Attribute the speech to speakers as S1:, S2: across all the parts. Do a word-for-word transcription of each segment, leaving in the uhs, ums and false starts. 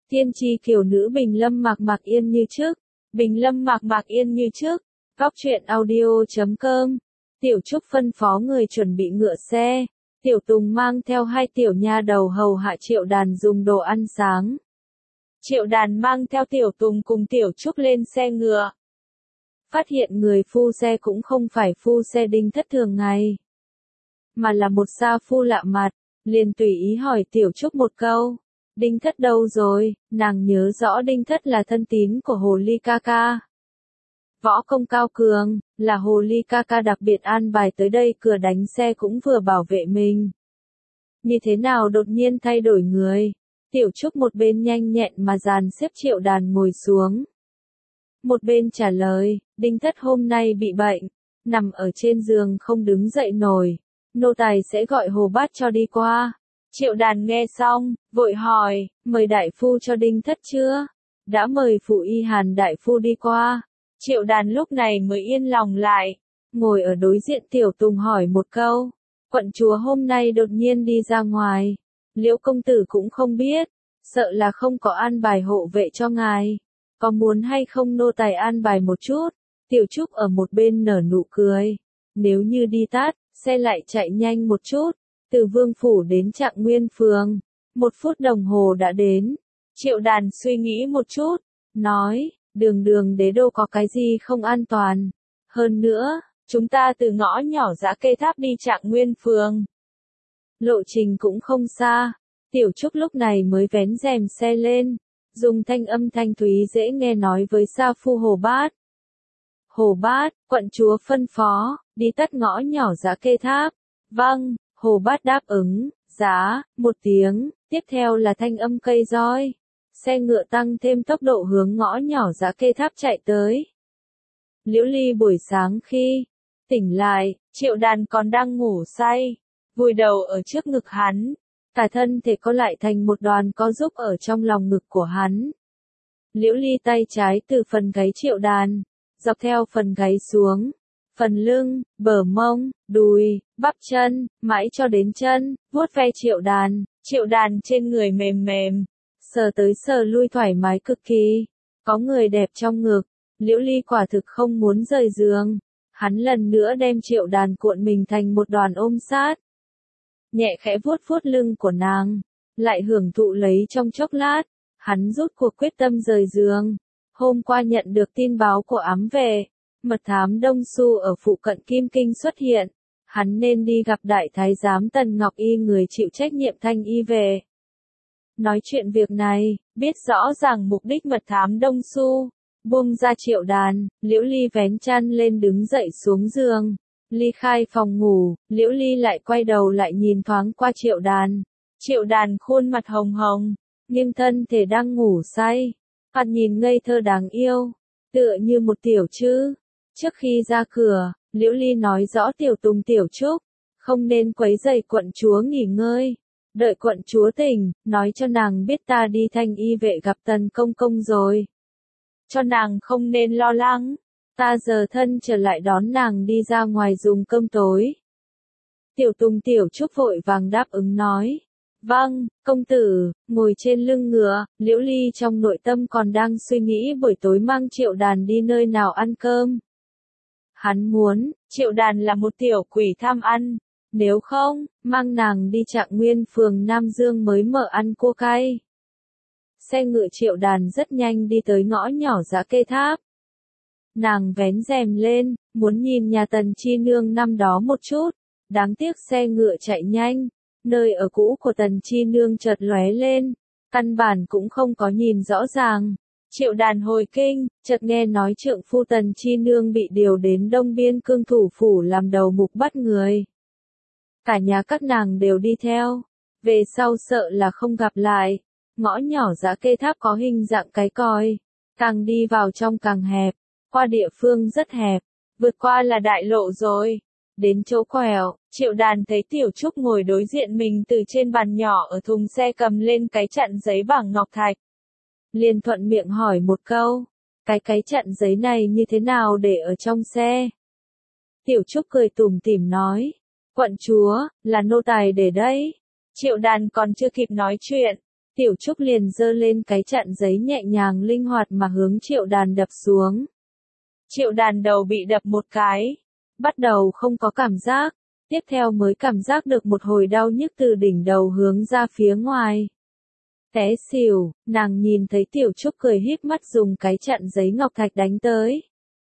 S1: Tiên tri kiều nữ Bình Lâm Mạc Mạc Yên như trước. Bình Lâm Mạc Mạc Yên như trước. Góc truyện audio chấm com. Tiểu Trúc phân phó người chuẩn bị ngựa xe. Tiểu Tùng mang theo hai tiểu nha đầu hầu hạ Triệu Đàn dùng đồ ăn sáng. Triệu Đàn mang theo Tiểu Tùng cùng Tiểu Trúc lên xe ngựa. Phát hiện người phu xe cũng không phải phu xe Đinh Thất thường ngày, mà là một sa phu lạ mặt, liền tùy ý hỏi Tiểu Trúc một câu. Đinh Thất đâu rồi? Nàng nhớ rõ Đinh Thất là thân tín của Hồ Ly ca ca. Võ công cao cường, là Hồ Ly ca ca đặc biệt an bài tới đây cửa đánh xe cũng vừa bảo vệ mình. Như thế nào đột nhiên thay đổi người? Tiểu Trúc một bên nhanh nhẹn mà dàn xếp Triệu Đàn ngồi xuống. Một bên trả lời, Đinh Thất hôm nay bị bệnh, nằm ở trên giường không đứng dậy nổi. Nô tài sẽ gọi Hồ Bát cho đi qua. Triệu Đàn nghe xong, vội hỏi, mời đại phu cho Đinh Thất chưa? Đã mời phụ y Hàn đại phu đi qua. Triệu Đàn lúc này mới yên lòng lại. Ngồi ở đối diện Tiểu Tùng hỏi một câu. Quận chúa hôm nay đột nhiên đi ra ngoài. Liễu công tử cũng không biết. Sợ là không có an bài hộ vệ cho ngài. Có muốn hay không nô tài an bài một chút? Tiểu Trúc ở một bên nở nụ cười. Nếu như đi tát, xe lại chạy nhanh một chút. Từ Vương Phủ đến Trạng Nguyên Phường. Một phút đồng hồ đã đến. Triệu Đàn suy nghĩ một chút. Nói, đường đường đế đô có cái gì không an toàn. Hơn nữa, chúng ta từ ngõ nhỏ Dã Cây Tháp đi Trạng Nguyên Phường. Lộ trình cũng không xa. Tiểu Trúc lúc này mới vén rèm xe lên. Dùng thanh âm thanh thúy dễ nghe nói với sa phu Hồ Bát. Hồ Bát, quận chúa phân phó, đi tắt ngõ nhỏ Dã Cây Tháp. Vâng, Hồ Bát đáp ứng, giá, một tiếng, tiếp theo là thanh âm cây roi. Xe ngựa tăng thêm tốc độ hướng ngõ nhỏ Dã Cây Tháp chạy tới. Liễu Ly buổi sáng khi tỉnh lại, Triệu Đàn còn đang ngủ say, vùi đầu ở trước ngực hắn. Cả thân thể co lại thành một đoàn co giúp ở trong lòng ngực của hắn. Liễu Ly tay trái từ phần gáy Triệu Đàn, dọc theo phần gáy xuống, phần lưng, bờ mông, đùi, bắp chân, mãi cho đến chân, vuốt ve Triệu Đàn. Triệu Đàn trên người mềm mềm, sờ tới sờ lui thoải mái cực kỳ. Có người đẹp trong ngực, Liễu Ly quả thực không muốn rời giường. Hắn lần nữa đem Triệu Đàn cuộn mình thành một đoàn ôm sát. Nhẹ khẽ vuốt vuốt lưng của nàng, lại hưởng thụ lấy trong chốc lát. Hắn rút cuộc quyết tâm rời giường. Hôm qua nhận được tin báo của ám về, mật thám Đông Xu ở phụ cận Kim Kinh xuất hiện. Hắn nên đi gặp đại thái giám Tần Ngọc Y, người chịu trách nhiệm thanh y về. Nói chuyện việc này, biết rõ ràng mục đích mật thám Đông Xu. Buông ra Triệu Đàn, Liễu Ly vén chăn lên đứng dậy xuống giường. Ly khai phòng ngủ, Liễu Ly lại quay đầu lại nhìn thoáng qua Triệu Đàn. Triệu Đàn khuôn mặt hồng hồng, nhưng thân thể đang ngủ say. Mặt nhìn ngây thơ đáng yêu, tựa như một tiểu trư. Trước khi ra cửa, Liễu Ly nói rõ Tiểu Tùng Tiểu Trúc, không nên quấy rầy quận chúa nghỉ ngơi. Đợi quận chúa tỉnh, nói cho nàng biết ta đi thanh y vệ gặp Tần công công rồi. Cho nàng không nên lo lắng. Ta giờ thân trở lại đón nàng đi ra ngoài dùng cơm tối. Tiểu Tùng Tiểu Trúc vội vàng đáp ứng nói. Vâng, công tử. Ngồi trên lưng ngựa, Liễu Ly trong nội tâm còn đang suy nghĩ buổi tối mang Triệu Đàn đi nơi nào ăn cơm. Hắn muốn, Triệu Đàn là một tiểu quỷ tham ăn. Nếu không, mang nàng đi Trạng Nguyên Phường Nam Dương mới mở ăn cua cay. Xe ngựa Triệu Đàn rất nhanh đi tới ngõ nhỏ Dã Cây Tháp. Nàng vén rèm lên, muốn nhìn nhà Tần Chi Nương năm đó một chút. Đáng tiếc xe ngựa chạy nhanh, nơi ở cũ của Tần Chi Nương chợt lóe lên, căn bản cũng không có nhìn rõ ràng. Triệu Đàn hồi kinh, chợt nghe nói trượng phu Tần Chi Nương bị điều đến Đông Biên Cương thủ phủ làm đầu mục bắt người. Cả nhà các nàng đều đi theo, về sau sợ là không gặp lại. Ngõ nhỏ Dã Cây Tháp có hình dạng cái còi, càng đi vào trong càng hẹp. Qua địa phương rất hẹp, vượt qua là đại lộ rồi. Đến chỗ quẹo, Triệu Đàn thấy Tiểu Trúc ngồi đối diện mình từ trên bàn nhỏ ở thùng xe cầm lên cái chặn giấy bằng ngọc thạch. Liền thuận miệng hỏi một câu, cái cái chặn giấy này như thế nào để ở trong xe? Tiểu Trúc cười tủm tỉm nói, quận chúa, là nô tài để đấy. Triệu Đàn còn chưa kịp nói chuyện, Tiểu Trúc liền giơ lên cái chặn giấy nhẹ nhàng linh hoạt mà hướng Triệu Đàn đập xuống. Triệu Đàn đầu bị đập một cái, bắt đầu không có cảm giác, tiếp theo mới cảm giác được một hồi đau nhức từ đỉnh đầu hướng ra phía ngoài. Té xỉu, nàng nhìn thấy Tiểu Trúc cười híp mắt dùng cái chặn giấy ngọc thạch đánh tới.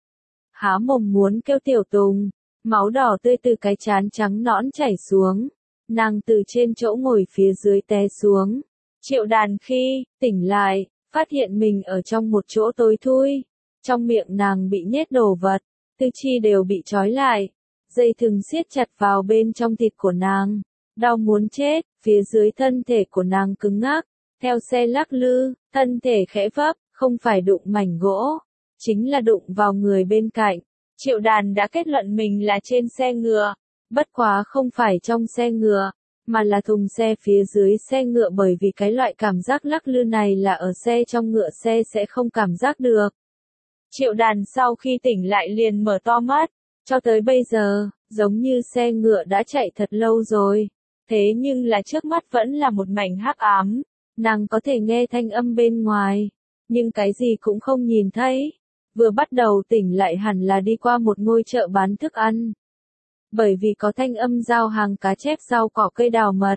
S1: Há mồm muốn kêu Tiểu Tùng, máu đỏ tươi từ cái trán trắng nõn chảy xuống, nàng từ trên chỗ ngồi phía dưới té xuống. Triệu Đàn khi tỉnh lại, phát hiện mình ở trong một chỗ tối thui, trong miệng nàng bị nhét đồ vật, tứ chi đều bị trói lại, dây thừng siết chặt vào bên trong thịt của nàng, đau muốn chết, phía dưới thân thể của nàng cứng ngắc, theo xe lắc lư, thân thể khẽ vấp, không phải đụng mảnh gỗ, chính là đụng vào người bên cạnh. Triệu Đàn đã kết luận mình là trên xe ngựa, bất quá không phải trong xe ngựa, mà là thùng xe phía dưới xe ngựa, bởi vì cái loại cảm giác lắc lư này là ở xe trong ngựa xe sẽ không cảm giác được. Triệu Đàn sau khi tỉnh lại liền mở to mắt, cho tới bây giờ, giống như xe ngựa đã chạy thật lâu rồi, thế nhưng là trước mắt vẫn là một mảnh hắc ám, nàng có thể nghe thanh âm bên ngoài, nhưng cái gì cũng không nhìn thấy. Vừa bắt đầu tỉnh lại hẳn là đi qua một ngôi chợ bán thức ăn, bởi vì có thanh âm giao hàng cá chép rau cỏ cây đào mật.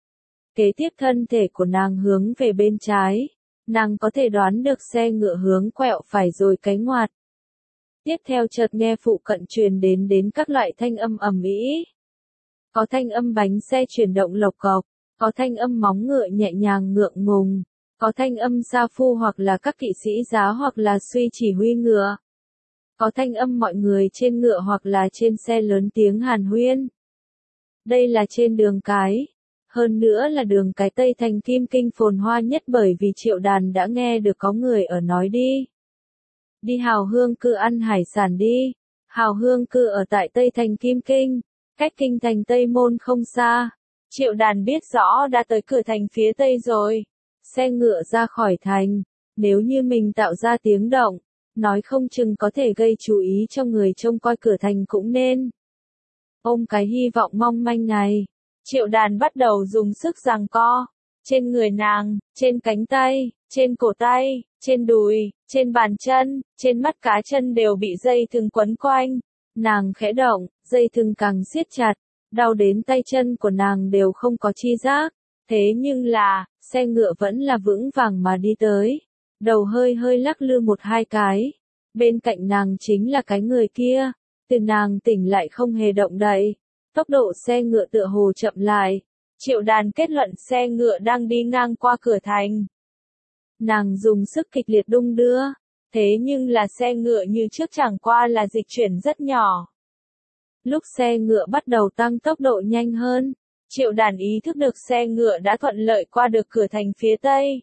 S1: Kế tiếp thân thể của nàng hướng về bên trái, nàng có thể đoán được xe ngựa hướng quẹo phải rồi cái ngoặt. Tiếp theo chợt nghe phụ cận truyền đến đến các loại thanh âm ầm ĩ. Có thanh âm bánh xe chuyển động lộc cộc, có thanh âm móng ngựa nhẹ nhàng ngượng ngùng, có thanh âm sa phu hoặc là các kỵ sĩ giá hoặc là suy chỉ huy ngựa. Có thanh âm mọi người trên ngựa hoặc là trên xe lớn tiếng hàn huyên. Đây là trên đường cái, hơn nữa là đường cái Tây Thành Kim Kinh phồn hoa nhất, bởi vì Triệu Đàn đã nghe được có người ở nói đi. Đi Hào Hương Cư ăn hải sản đi. Hào Hương Cư ở tại Tây Thành Kim Kinh, cách kinh thành Tây Môn không xa. Triệu Đàn biết rõ đã tới cửa thành phía Tây rồi. Xe ngựa ra khỏi thành, nếu như mình tạo ra tiếng động, nói không chừng có thể gây chú ý cho người trông coi cửa thành cũng nên. Ôm cái hy vọng mong manh này, Triệu Đàn bắt đầu dùng sức giằng co. Trên người nàng, trên cánh tay, trên cổ tay, trên đùi, trên bàn chân, trên mắt cá chân đều bị dây thừng quấn quanh. Nàng khẽ động, dây thừng càng siết chặt, đau đến tay chân của nàng đều không có chi giác. Thế nhưng là, xe ngựa vẫn là vững vàng mà đi tới. Đầu hơi hơi lắc lư một hai cái. Bên cạnh nàng chính là cái người kia. Từ nàng tỉnh lại không hề động đậy. Tốc độ xe ngựa tựa hồ chậm lại. Triệu Đàn kết luận xe ngựa đang đi ngang qua cửa thành. Nàng dùng sức kịch liệt đung đưa. Thế nhưng là xe ngựa như trước chẳng qua là dịch chuyển rất nhỏ. Lúc xe ngựa bắt đầu tăng tốc độ nhanh hơn, Triệu Đàn ý thức được xe ngựa đã thuận lợi qua được cửa thành phía Tây.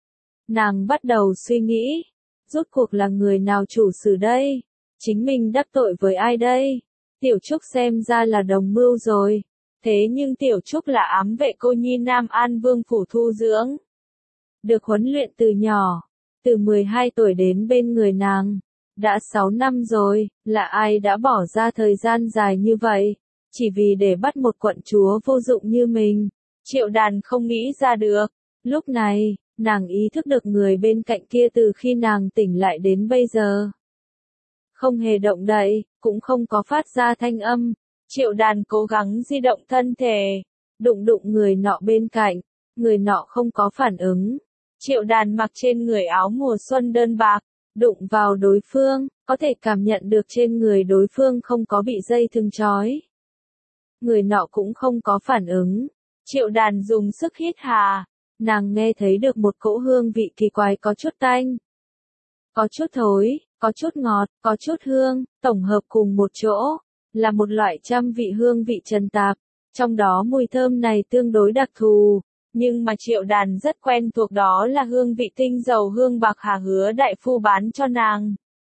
S1: Nàng bắt đầu suy nghĩ, rốt cuộc là người nào chủ sử đây? Chính mình đắc tội với ai đây? Tiểu Trúc xem ra là đồng mưu rồi. Thế nhưng Tiểu Trúc là ám vệ cô nhi Nam An Vương phủ thu dưỡng. Được huấn luyện từ nhỏ, từ mười hai tuổi đến bên người nàng. Đã sáu năm rồi, là ai đã bỏ ra thời gian dài như vậy, chỉ vì để bắt một quận chúa vô dụng như mình. Triệu Đàn không nghĩ ra được. Lúc này, nàng ý thức được người bên cạnh kia từ khi nàng tỉnh lại đến bây giờ. Không hề động đậy, cũng không có phát ra thanh âm. Triệu Đàn cố gắng di động thân thể, đụng đụng người nọ bên cạnh, người nọ không có phản ứng. Triệu Đàn mặc trên người áo mùa xuân đơn bạc, đụng vào đối phương, có thể cảm nhận được trên người đối phương không có bị dây thừng trói. Người nọ cũng không có phản ứng. Triệu Đàn dùng sức hít hà, nàng nghe thấy được một cỗ hương vị kỳ quái, có chút tanh, có chút thối, có chút ngọt, có chút hương, tổng hợp cùng một chỗ, là một loại trăm vị hương vị trần tạp. Trong đó mùi thơm này tương đối đặc thù, nhưng mà Triệu Đàn rất quen thuộc, đó là hương vị tinh dầu hương bạc hà Hứa đại phu bán cho nàng.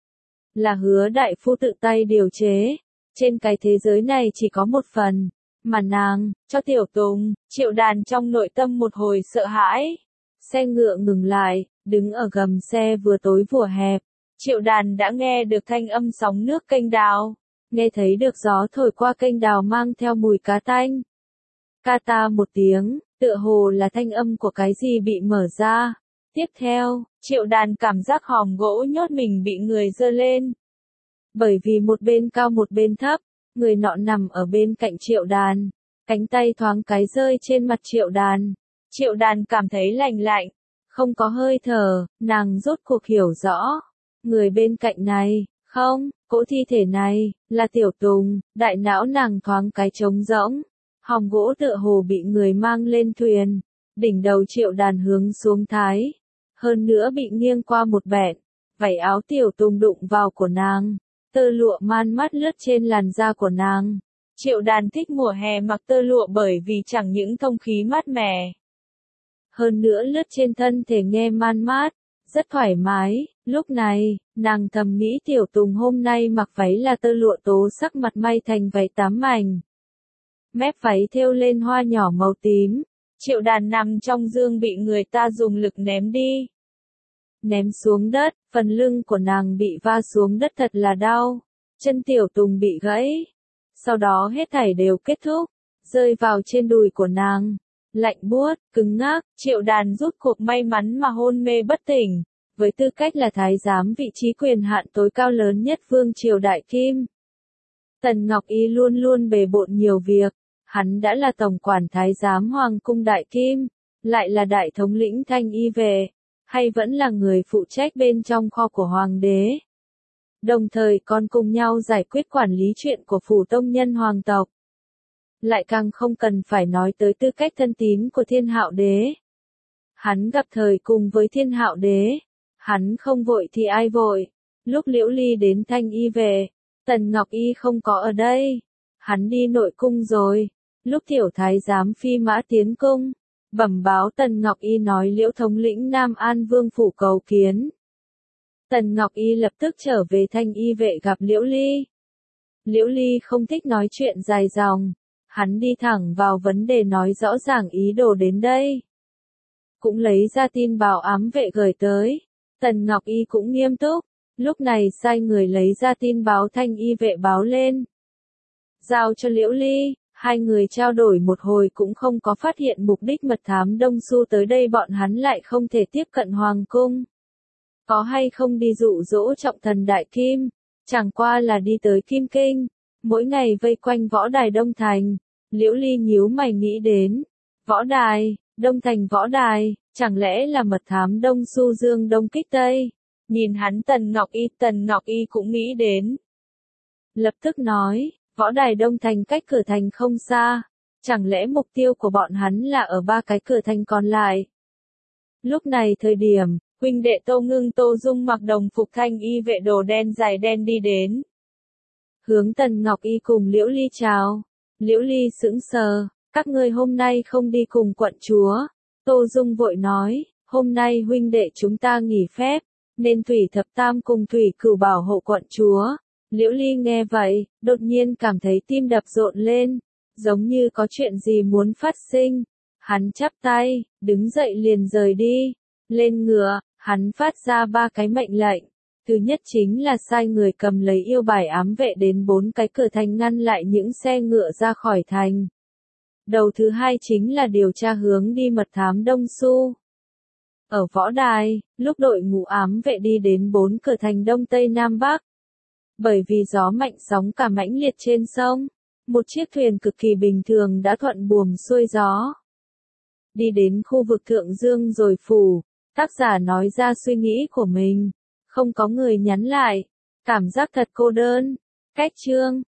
S1: Là Hứa đại phu tự tay điều chế. Trên cái thế giới này chỉ có một phần, mà nàng, cho Tiểu Tùng. Triệu Đàn trong nội tâm một hồi sợ hãi. Xe ngựa ngừng lại, đứng ở gầm xe vừa tối vừa hẹp. Triệu Đàn đã nghe được thanh âm sóng nước kênh đào. Nghe thấy được gió thổi qua kênh đào mang theo mùi cá tanh. Ca ta một tiếng, tựa hồ là thanh âm của cái gì bị mở ra. Tiếp theo, Triệu Đàn cảm giác hòm gỗ nhốt mình bị người giơ lên. Bởi vì một bên cao một bên thấp, người nọ nằm ở bên cạnh Triệu Đàn, cánh tay thoáng cái rơi trên mặt Triệu Đàn. Triệu Đàn cảm thấy lạnh lạnh, không có hơi thở, nàng rốt cuộc hiểu rõ. Người bên cạnh này, không, cỗ thi thể này, là Tiểu Tùng, đại não nàng thoáng cái trống rỗng. Hòm gỗ tựa hồ bị người mang lên thuyền, đỉnh đầu Triệu Đàn hướng xuống thái. Hơn nữa bị nghiêng qua một bẹt, vảy áo Tiểu Tùng đụng vào của nàng, tơ lụa man mắt lướt trên làn da của nàng. Triệu Đàn thích mùa hè mặc tơ lụa bởi vì chẳng những thông khí mát mẻ, hơn nữa lướt trên thân thể nghe man mát, rất thoải mái. Lúc này, nàng thầm nghĩ Tiểu Tùng hôm nay mặc váy là tơ lụa tố sắc mặt may thành váy tám mảnh. Mép váy thêu lên hoa nhỏ màu tím. Triệu Đàn nằm trong giường bị người ta dùng lực ném đi. Ném xuống đất, phần lưng của nàng bị va xuống đất thật là đau. Chân Tiểu Tùng bị gãy. Sau đó hết thảy đều kết thúc, rơi vào trên đùi của nàng. Lạnh buốt, cứng ngắc, Triệu Đàn rút cuộc may mắn mà hôn mê bất tỉnh. Với tư cách là thái giám vị trí quyền hạn tối cao lớn nhất vương triều Đại Kim, Tần Ngọc Y luôn luôn bề bộn nhiều việc. Hắn đã là tổng quản thái giám Hoàng cung Đại Kim, lại là đại thống lĩnh thanh y vệ, hay vẫn là người phụ trách bên trong kho của Hoàng đế. Đồng thời còn cùng nhau giải quyết quản lý chuyện của phủ tông nhân hoàng tộc. Lại càng không cần phải nói tới tư cách thân tín của Thiên Hạo đế. Hắn gặp thời cùng với Thiên Hạo đế, hắn không vội thì ai vội. Lúc Liễu Ly đến thanh y về, Tần Ngọc Y không có ở đây, hắn đi nội cung rồi. Lúc tiểu thái giám phi mã tiến cung, bẩm báo Tần Ngọc Y nói Liễu thống lĩnh Nam An Vương phủ cầu kiến. Tần Ngọc Y lập tức trở về thanh y vệ gặp Liễu Ly. Liễu Ly không thích nói chuyện dài dòng, hắn đi thẳng vào vấn đề nói rõ ràng ý đồ đến đây. Cũng lấy ra tin báo ám vệ gửi tới. Tần Ngọc Y cũng nghiêm túc, lúc này sai người lấy ra tin báo thanh y vệ báo lên. Giao cho Liễu Ly. Hai người trao đổi một hồi cũng không có phát hiện mục đích mật thám Đông Xu tới đây bọn hắn lại không thể tiếp cận Hoàng cung. Có hay không đi dụ dỗ trọng thần Đại Kim, chẳng qua là đi tới Kim Kinh, mỗi ngày vây quanh võ đài Đông Thành. Liễu Ly nhíu mày nghĩ đến, võ đài, Đông Thành võ đài, chẳng lẽ là mật thám Đông Xu dương đông kích Tây. Nhìn hắn Tần Ngọc Y, Tần Ngọc Y cũng nghĩ đến. Lập tức nói, võ đài Đông Thành cách cửa thành không xa, chẳng lẽ mục tiêu của bọn hắn là ở ba cái cửa thành còn lại. Lúc này thời điểm, huynh đệ Tô Ngưng Tô Dung mặc đồng phục thanh y vệ đồ đen dài đen đi đến. Hướng Tần Ngọc Y cùng Liễu Ly chào. Liễu Ly sững sờ, các ngươi hôm nay không đi cùng quận chúa. Tô Dung vội nói, hôm nay huynh đệ chúng ta nghỉ phép, nên Thủy Thập Tam cùng Thủy Cửu bảo hộ quận chúa. Liễu Ly nghe vậy, đột nhiên cảm thấy tim đập rộn lên, giống như có chuyện gì muốn phát sinh. Hắn chắp tay, đứng dậy liền rời đi. Lên ngựa, hắn phát ra ba cái mệnh lệnh. Thứ nhất chính là sai người cầm lấy yêu bài ám vệ đến bốn cái cửa thành ngăn lại những xe ngựa ra khỏi thành. Đầu thứ hai chính là điều tra hướng đi mật thám Đông Xu. Ở võ đài, lúc đội ngũ ám vệ đi đến bốn cửa thành Đông Tây Nam Bắc. Bởi vì gió mạnh sóng cả mãnh liệt trên sông, một chiếc thuyền cực kỳ bình thường đã thuận buồm xuôi gió. Đi đến khu vực Thượng Dương rồi phủ, tác giả nói ra suy nghĩ của mình. Không có người nhắn lại, cảm giác thật cô đơn. Cách chương